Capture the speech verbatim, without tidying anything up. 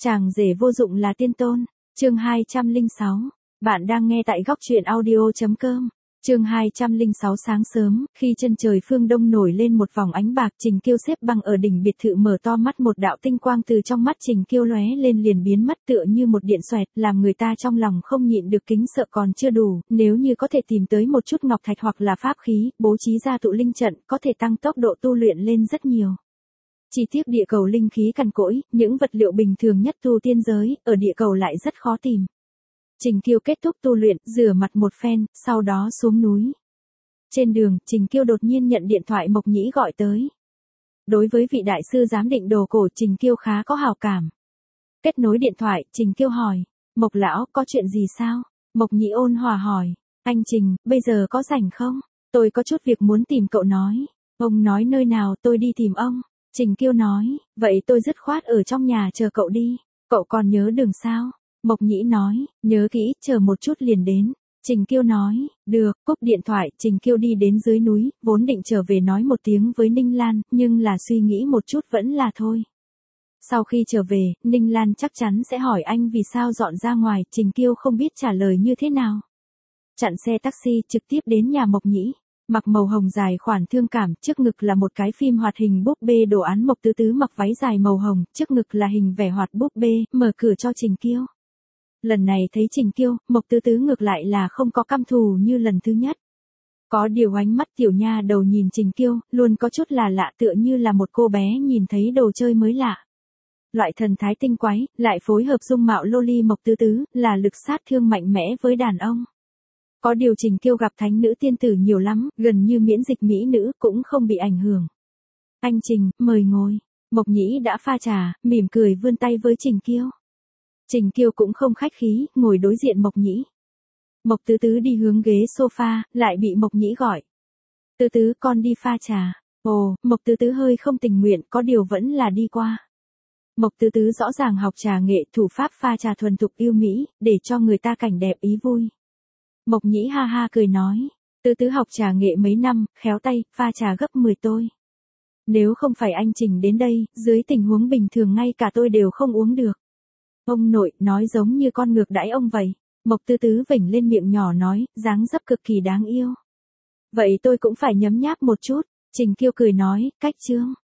Chàng rể vô dụng là tiên tôn. Chương hai trăm lẻ sáu. Bạn đang nghe tại góc truyện audio chấm com. Chương hai trăm lẻ sáu. Sáng sớm, khi chân trời phương đông nổi lên một vòng ánh bạc, Trình Kiêu xếp bằng ở đỉnh biệt thự mở to mắt, một đạo tinh quang từ trong mắt Trình Kiêu lóe lên liền biến mất tựa như một điện xoẹt, làm người ta trong lòng không nhịn được kính sợ. Còn chưa đủ, nếu như có thể tìm tới một chút ngọc thạch hoặc là pháp khí, bố trí ra tụ linh trận, có thể tăng tốc độ tu luyện lên rất nhiều. Chỉ tiếc địa cầu linh khí cằn cỗi, những vật liệu bình thường nhất tu tiên giới, ở địa cầu lại rất khó tìm. Trình Kiêu kết thúc tu luyện, rửa mặt một phen, sau đó xuống núi. Trên đường, Trình Kiêu đột nhiên nhận điện thoại Mộc Nhĩ gọi tới. Đối với vị đại sư giám định đồ cổ, Trình Kiêu khá có hào cảm. Kết nối điện thoại, Trình Kiêu hỏi, Mộc lão, có chuyện gì sao? Mộc Nhĩ ôn hòa hỏi, anh Trình, bây giờ có rảnh không? Tôi có chút việc muốn tìm cậu nói. Ông nói nơi nào tôi đi tìm ông? Trình Kiêu nói, vậy tôi dứt khoát ở trong nhà chờ cậu đi. Cậu còn nhớ đường sao? Mộc Nhĩ nói, nhớ kỹ, chờ một chút liền đến. Trình Kiêu nói, được, cúp điện thoại, Trình Kiêu đi đến dưới núi, vốn định trở về nói một tiếng với Ninh Lan, nhưng là suy nghĩ một chút vẫn là thôi. Sau khi trở về, Ninh Lan chắc chắn sẽ hỏi anh vì sao dọn ra ngoài, Trình Kiêu không biết trả lời như thế nào. Chặn xe taxi, trực tiếp đến nhà Mộc Nhĩ. Mặc màu hồng dài khoản thương cảm, trước ngực là một cái phim hoạt hình búp bê đồ án. Mộc Tứ Tứ mặc váy dài màu hồng, trước ngực là hình vẽ hoạt búp bê, mở cửa cho Trình Kiêu. Lần này thấy Trình Kiêu, Mộc Tứ Tứ ngược lại là không có căm thù như lần thứ nhất. Có điều ánh mắt tiểu nha đầu nhìn Trình Kiêu, luôn có chút là lạ, tựa như là một cô bé nhìn thấy đồ chơi mới lạ. Loại thần thái tinh quái, lại phối hợp dung mạo loli Mộc Tứ Tứ, là lực sát thương mạnh mẽ với đàn ông. Có điều Trình Kiêu gặp thánh nữ tiên tử nhiều lắm, gần như miễn dịch mỹ nữ, cũng không bị ảnh hưởng. Anh Trình, mời ngồi. Mộc Nhĩ đã pha trà, mỉm cười vươn tay với Trình Kiêu. Trình Kiêu cũng không khách khí, ngồi đối diện Mộc Nhĩ. Mộc Tứ Tứ đi hướng ghế sofa, lại bị Mộc Nhĩ gọi. Tứ Tứ, con đi pha trà. Ồ, Mộc Tứ Tứ hơi không tình nguyện, có điều vẫn là đi qua. Mộc Tứ Tứ rõ ràng học trà nghệ, thủ pháp pha trà thuần thục yêu mỹ, để cho người ta cảnh đẹp ý vui. Mộc Nhĩ ha ha cười nói, Tứ Tứ học trà nghệ mấy năm, khéo tay, pha trà gấp mười tôi. Nếu không phải anh Trình đến đây, dưới tình huống bình thường ngay cả tôi đều không uống được. Ông nội, nói giống như con ngược đãi ông vậy. Mộc Tứ Tứ vểnh lên miệng nhỏ nói, dáng dấp cực kỳ đáng yêu. Vậy tôi cũng phải nhấm nháp một chút. Trình Kiêu cười nói, cách chương.